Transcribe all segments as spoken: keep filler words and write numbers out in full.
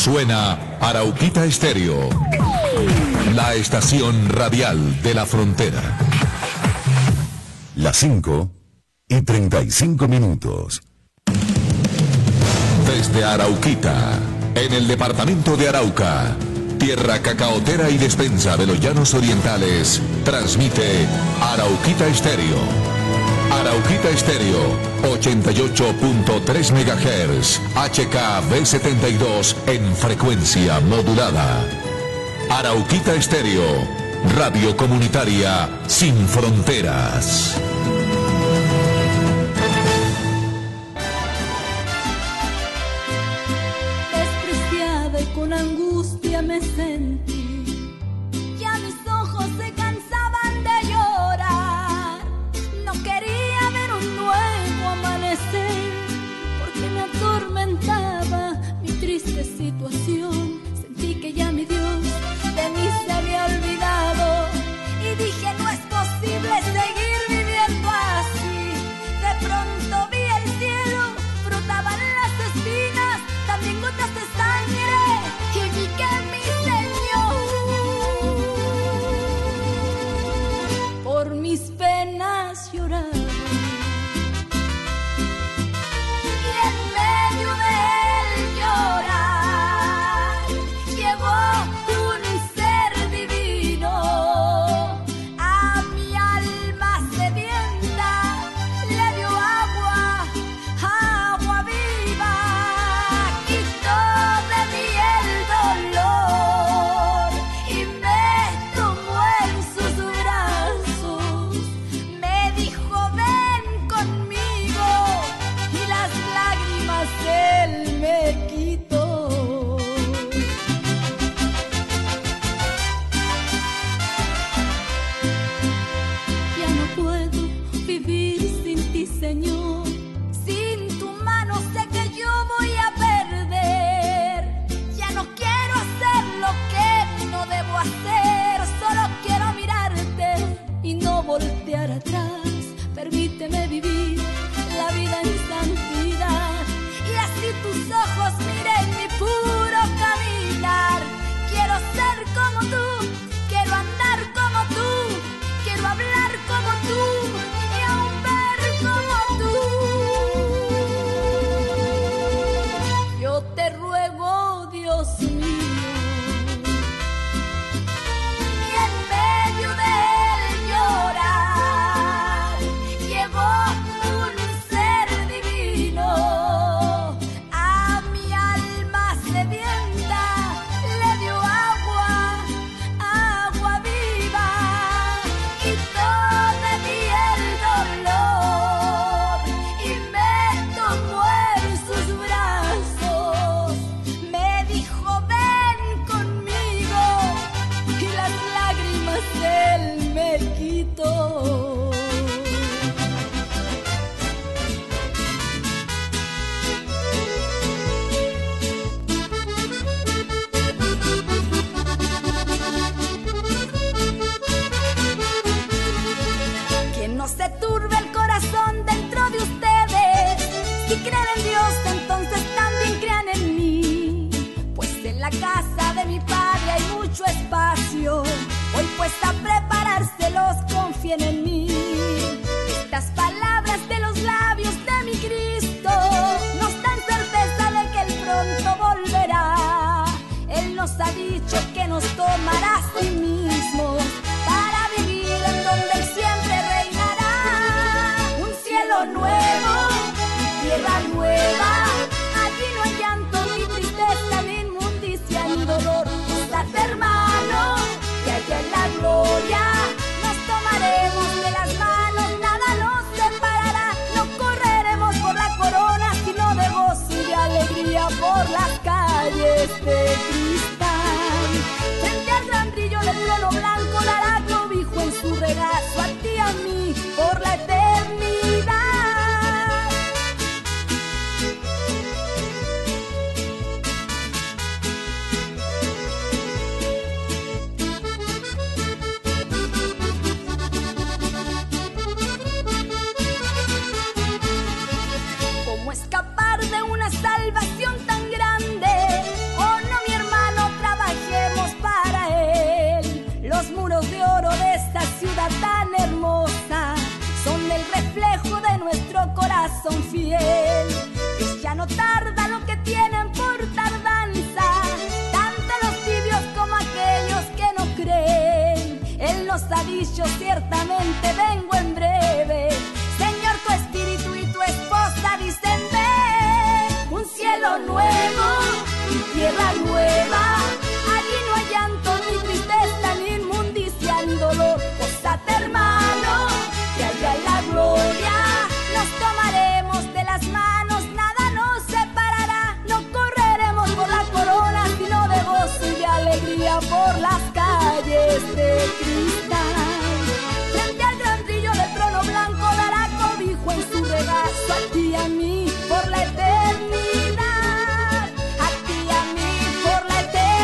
Suena Arauquita Estéreo, la estación radial de la frontera. Las cinco y treinta y cinco minutos. Desde Arauquita, en el departamento de Arauca, tierra cacaotera y despensa de los llanos orientales, transmite Arauquita Estéreo. Arauquita Estéreo, ochenta y ocho punto tres megahertz, H K B setenta y dos en frecuencia modulada. Arauquita Estéreo, radio comunitaria sin fronteras. Despreciada y con angustia me sentí, ya mis ojos se cansaban de llorar. No quería ver un nuevo amanecer, porque me atormentaba mi triste situación. Sentí que ya mi Dios de mí se había olvidado y dije, no es posible seguir viviendo así. De pronto vi el cielo, brotaban las espinas, también gotas de sangre, y vi que mi Señor por mis penas lloraba. Y en medio del llorar llegó un ser divino a mi alma sedienta, le dio agua, agua viva, quitó de mí el dolor y me tomó en sus brazos, me dijo ven conmigo y las lágrimas él me quitó. Ya no puedo vivir sin ti, Señor. Sin tu mano sé que yo voy a perder. Ya no quiero hacer lo que no debo hacer. Solo quiero mirarte y no voltear atrás. Permíteme vivir la vida en santidad y así tus ojos miren mi puro caminar. Quiero ser como tú, quiero andar como tú, quiero hablar como tú y aún ver como tú. Yo te ruego, Dios mío. Y en medio del llorar llegó un ser divino a mi alma sedienta, le dio agua, agua viva, quitó de mí el dolor y me tomó en sus brazos, me dijo ven conmigo y las lágrimas él me quitó. Que no se turbe el corazón dentro de ustedes. Si creen en Dios, entonces también crean en mí. Pues en la casa de mi padre hay mucho espacio. Hoy pues a preparárselos, confíen en mí. Estas palabras de los labios de mi Cristo nos dan certeza de que Él pronto volverá. Él nos ha dicho que nos tomará a sí mismo para vivir en donde Él siempre reinará. Un cielo nuevo, tierra nueva, allí no hay llanto ni tristeza, ni inmundicia ni dolor. Gozate, hermano, que allá en la gloria nos tomaremos de las manos, nada nos separará. No correremos por la corona, sino de gozo y de alegría por las calles de cristal. Frente al gran brillo del trono blanco dará cobijo en su regazo a ti y a mí por la eternidad. ¿Cómo escapar de una salvación tan grande? Oh, no no tarda lo que tienen por tardanza, tanto los tibios como aquellos que no creen. Él nos ha dicho ciertamente vengo en breve. Señor, tu espíritu y tu esposa dicen ven. Un cielo nuevo y tierra nueva, allí no hay llanto, ni tristeza, ni inmundicia, ni dolor. Gózate, hermano, que allá en la gloria nos tomaremos de las manos, nada nos separará. No correremos por la corona, sino de gozo y de alegría por las calles de cristal. Frente al gran brillo del trono blanco dará cobijo en su regazo a ti y a mí por la eternidad. A ti y a mí por la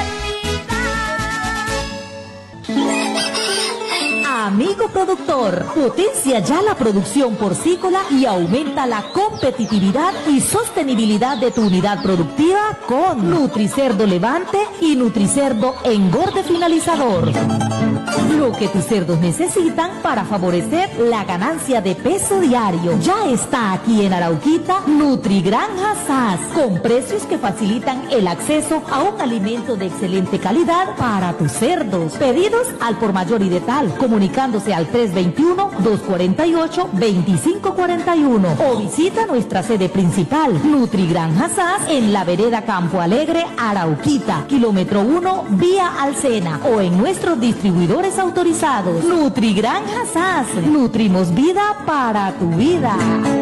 eternidad. Amigo productor, potencia ya la producción porcícola y aumenta la competitividad y sostenibilidad de tu unidad productiva con Nutricerdo Levante y Nutricerdo Engorde Finalizador. Lo que tus cerdos necesitan para favorecer la ganancia de peso diario. Ya está aquí en Arauquita Nutrigranja S A S, con precios que facilitan el acceso a un alimento de excelente calidad para tus cerdos. Pedidos al por mayor y de tal, comunicándose al tres dos uno, dos cuatro ocho, dos cinco cuatro uno o visita nuestra sede principal, Nutrigranja S A S, en la vereda Campo Alegre, Arauquita, kilómetro uno, vía Alsena, o en nuestros distribuidores autorizados. Nutrigranja S A S, nutrimos vida para tu vida.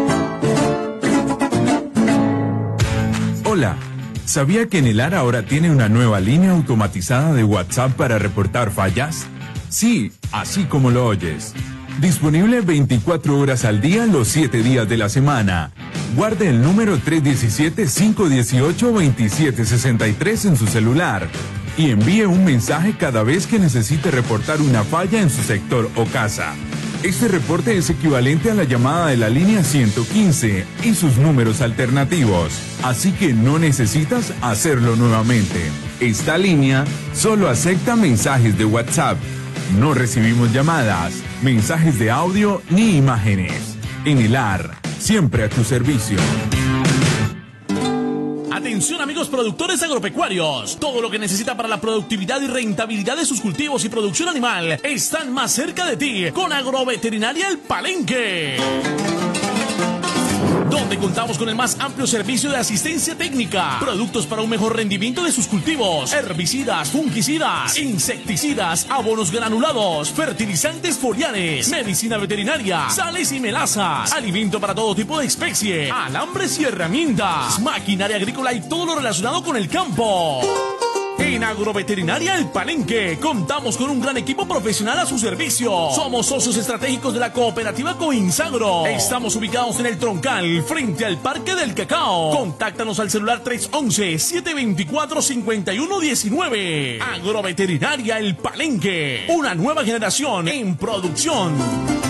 Hola, ¿sabía que Enelar ahora tiene una nueva línea automatizada de WhatsApp para reportar fallas? Sí, así como lo oyes. Disponible veinticuatro horas al día, los siete días de la semana. Guarde el número tres uno siete, cinco uno ocho, dos siete seis tres en su celular y envíe un mensaje cada vez que necesite reportar una falla en su sector o casa. Este reporte es equivalente a la llamada de la línea ciento quince y sus números alternativos, así que no necesitas hacerlo nuevamente. Esta línea solo acepta mensajes de WhatsApp. No recibimos llamadas, mensajes de audio ni imágenes. Enelar, siempre a tu servicio. Atención amigos productores agropecuarios, todo lo que necesita para la productividad y rentabilidad de sus cultivos y producción animal están más cerca de ti con Agroveterinaria El Palenque, donde contamos con el más amplio servicio de asistencia técnica, productos para un mejor rendimiento de sus cultivos, herbicidas, fungicidas, insecticidas, abonos granulados, fertilizantes foliares, medicina veterinaria, sales y melazas, alimento para todo tipo de especie, alambres y herramientas, maquinaria agrícola y todo lo relacionado con el campo. En Agroveterinaria El Palenque contamos con un gran equipo profesional a su servicio. Somos socios estratégicos de la cooperativa Coinsagro. Estamos ubicados en el Troncal, frente al Parque del Cacao. Contáctanos al celular tres once, siete veinticuatro, cincuenta y uno diecinueve. Agroveterinaria El Palenque, una nueva generación en producción.